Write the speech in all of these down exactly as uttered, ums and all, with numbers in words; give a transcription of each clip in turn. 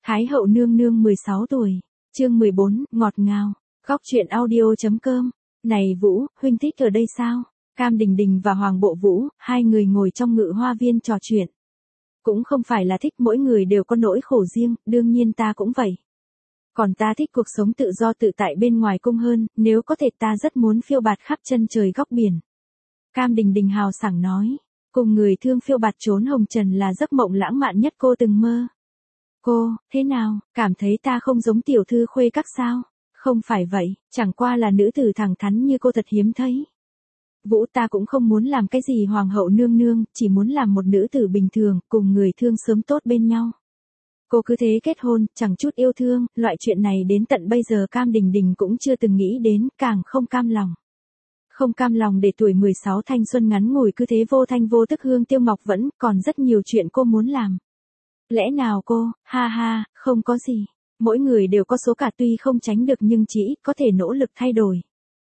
Thái hậu nương nương mười sáu tuổi, chương mười bốn, ngọt ngào, góc truyện audio.com. Này Vũ, huynh thích ở đây sao? Cam Đình Đình và Hoàng Bộ Vũ, hai người ngồi trong ngự hoa viên trò chuyện. Cũng không phải là thích, mỗi người đều có nỗi khổ riêng, đương nhiên ta cũng vậy. Còn ta thích cuộc sống tự do tự tại bên ngoài cung hơn, nếu có thể ta rất muốn phiêu bạt khắp chân trời góc biển. Cam Đình Đình hào sảng nói, cùng người thương phiêu bạt trốn hồng trần là giấc mộng lãng mạn nhất cô từng mơ. Cô, thế nào, cảm thấy ta không giống tiểu thư khuê các sao? Không phải vậy, chẳng qua là nữ tử thẳng thắn như cô thật hiếm thấy. Vũ, ta cũng không muốn làm cái gì hoàng hậu nương nương, chỉ muốn làm một nữ tử bình thường, cùng người thương sớm tốt bên nhau. Cô cứ thế kết hôn, chẳng chút yêu thương, loại chuyện này đến tận bây giờ Cam Đình Đình cũng chưa từng nghĩ đến, càng không cam lòng. Không cam lòng để tuổi mười sáu thanh xuân ngắn ngủi cứ thế vô thanh vô tức hương tiêu ngọc vẫn, còn rất nhiều chuyện cô muốn làm. Lẽ nào cô, ha ha, không có gì. Mỗi người đều có số cả tuy không tránh được nhưng chỉ ít có thể nỗ lực thay đổi.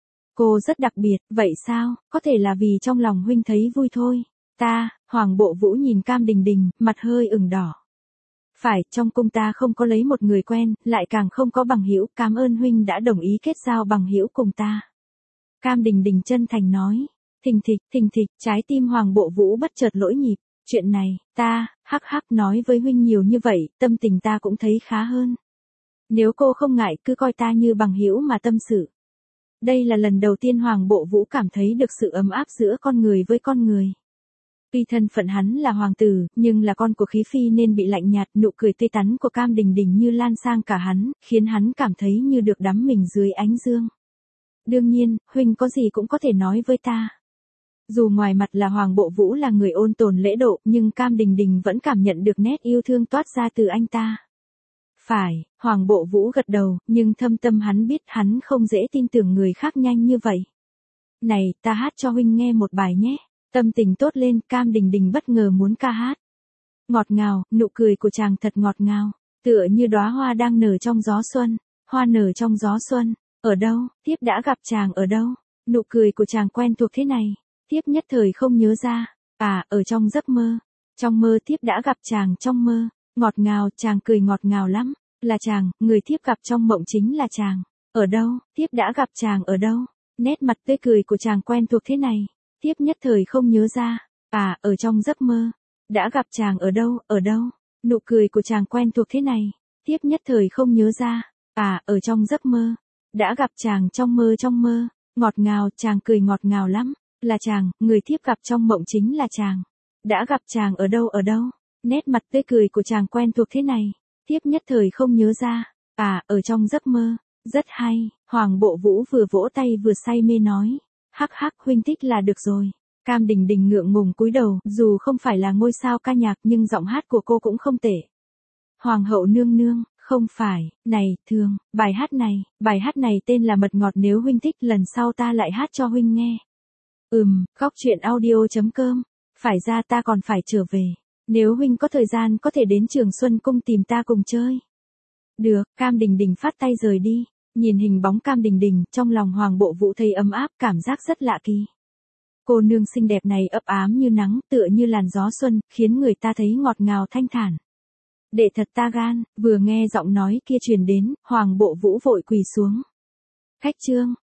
Cô rất đặc biệt, vậy sao, có thể là vì trong lòng huynh thấy vui thôi. Ta, Hoàng Bộ Vũ nhìn Cam Đình Đình, mặt hơi ửng đỏ. Phải, trong cung ta không có lấy một người quen, lại càng không có bằng hữu, cảm ơn huynh đã đồng ý kết giao bằng hữu cùng ta. Cam Đình Đình chân thành nói, thình thịch, thình thịch, trái tim Hoàng Bộ Vũ bất chợt lỗi nhịp. Chuyện này, ta, hắc hắc nói với huynh nhiều như vậy, tâm tình ta cũng thấy khá hơn. Nếu cô không ngại, cứ coi ta như bằng hữu mà tâm sự. Đây là lần đầu tiên Hoàng Bộ Vũ cảm thấy được sự ấm áp giữa con người với con người. Tuy thân phận hắn là hoàng tử, nhưng là con của khí phi nên bị lạnh nhạt, nụ cười tươi tắn của Cam Đình Đình như lan sang cả hắn, khiến hắn cảm thấy như được đắm mình dưới ánh dương. Đương nhiên, huynh có gì cũng có thể nói với ta. Dù ngoài mặt là Hoàng Bộ Vũ là người ôn tồn lễ độ, nhưng Cam Đình Đình vẫn cảm nhận được nét yêu thương toát ra từ anh ta. Phải, Hoàng Bộ Vũ gật đầu, nhưng thâm tâm hắn biết hắn không dễ tin tưởng người khác nhanh như vậy. Này, ta hát cho huynh nghe một bài nhé. Tâm tình tốt lên, Cam Đình Đình bất ngờ muốn ca hát. Ngọt ngào, nụ cười của chàng thật ngọt ngào, tựa như đóa hoa đang nở trong gió xuân, hoa nở trong gió xuân, ở đâu, tiếp đã gặp chàng ở đâu, nụ cười của chàng quen thuộc thế này, tiếp nhất thời không nhớ ra, à, ở trong giấc mơ, trong mơ tiếp đã gặp chàng trong mơ, ngọt ngào, chàng cười ngọt ngào lắm, là chàng, người tiếp gặp trong mộng chính là chàng, ở đâu, tiếp đã gặp chàng ở đâu, nét mặt tươi cười của chàng quen thuộc thế này. Tiếp nhất thời không nhớ ra, à, ở trong giấc mơ, đã gặp chàng ở đâu, ở đâu, nụ cười của chàng quen thuộc thế này, tiếp nhất thời không nhớ ra, à, ở trong giấc mơ, đã gặp chàng trong mơ trong mơ, ngọt ngào, chàng cười ngọt ngào lắm, là chàng, người tiếp gặp trong mộng chính là chàng, đã gặp chàng ở đâu ở đâu, nét mặt tươi cười của chàng quen thuộc thế này, tiếp nhất thời không nhớ ra, à, ở trong giấc mơ, rất hay, Hoàng Bộ Vũ vừa vỗ tay vừa say mê nói. Hắc hắc, huynh thích là được rồi. Cam Đình Đình ngượng ngùng cúi đầu, dù không phải là ngôi sao ca nhạc nhưng giọng hát của cô cũng không tệ. Hoàng hậu nương nương, không phải, này, thường, bài hát này, bài hát này tên là Mật Ngọt, nếu huynh thích lần sau ta lại hát cho huynh nghe. Ừm, góc truyện audio.com, phải ra ta còn phải trở về. Nếu huynh có thời gian có thể đến Trường Xuân Cung tìm ta cùng chơi. Được, Cam Đình Đình phát tay rời đi. Nhìn hình bóng Cam Đình Đình, trong lòng Hoàng Bộ Vũ thấy ấm áp, cảm giác rất lạ kỳ. Cô nương xinh đẹp này ấp ám như nắng, tựa như làn gió xuân, khiến người ta thấy ngọt ngào thanh thản. Đệ thật ta gan, vừa nghe giọng nói kia truyền đến, Hoàng Bộ Vũ vội quỳ xuống. Khách trương,